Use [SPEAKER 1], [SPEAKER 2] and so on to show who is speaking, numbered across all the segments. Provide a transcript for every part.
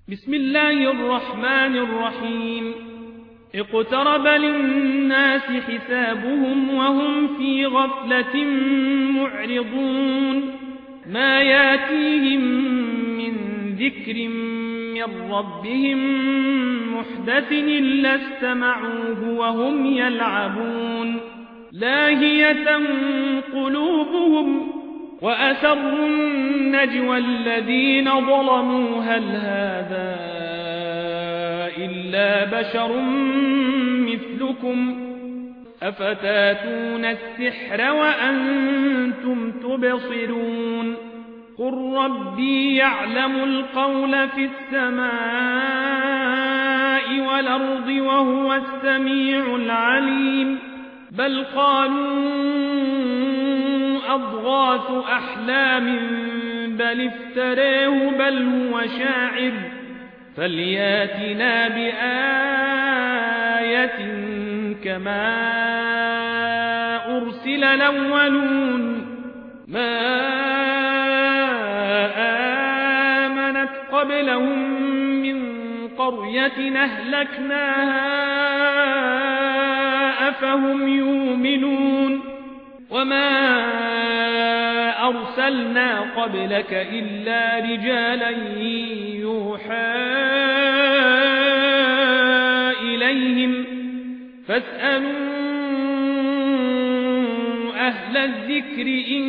[SPEAKER 1] بسم الله الرحمن الرحيم اقترب للناس حسابهم وهم في غفلة معرضون ما ياتيهم من ذكر من ربهم محدث إلا استمعوه وهم يلعبون لاهية قلوبهم وأسروا النجوى الذين ظلموا هل هذا إلا بشر مثلكم أفتاتون السحر وأنتم تبصرون قل ربي يعلم القول في السماء والأرض وهو السميع العليم بل قالوا أضغاث أحلام بل افتريه بل هو شاعر فلياتنا بآية كما أرسل الأولون ما آمنت قبلهم من قرية أهلكناها أفهم يؤمنون وما أرسلنا قبلك إلا رجالا يوحى إليهم فاسألوا أهل الذكر إن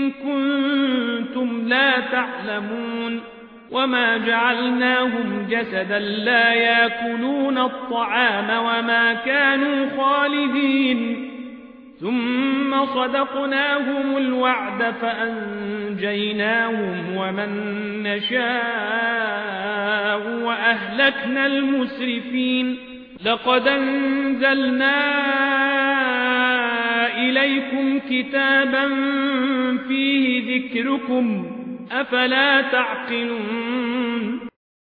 [SPEAKER 1] كنتم لا تعلمون وما جعلناهم جسدا لا يأكلون الطعام وما كانوا خالدين ثم صدقناهم الوعد فأنجيناهم ومن نشاء وأهلكنا المسرفين لقد أنزلنا إليكم كتابا فيه ذكركم أفلا تعقلون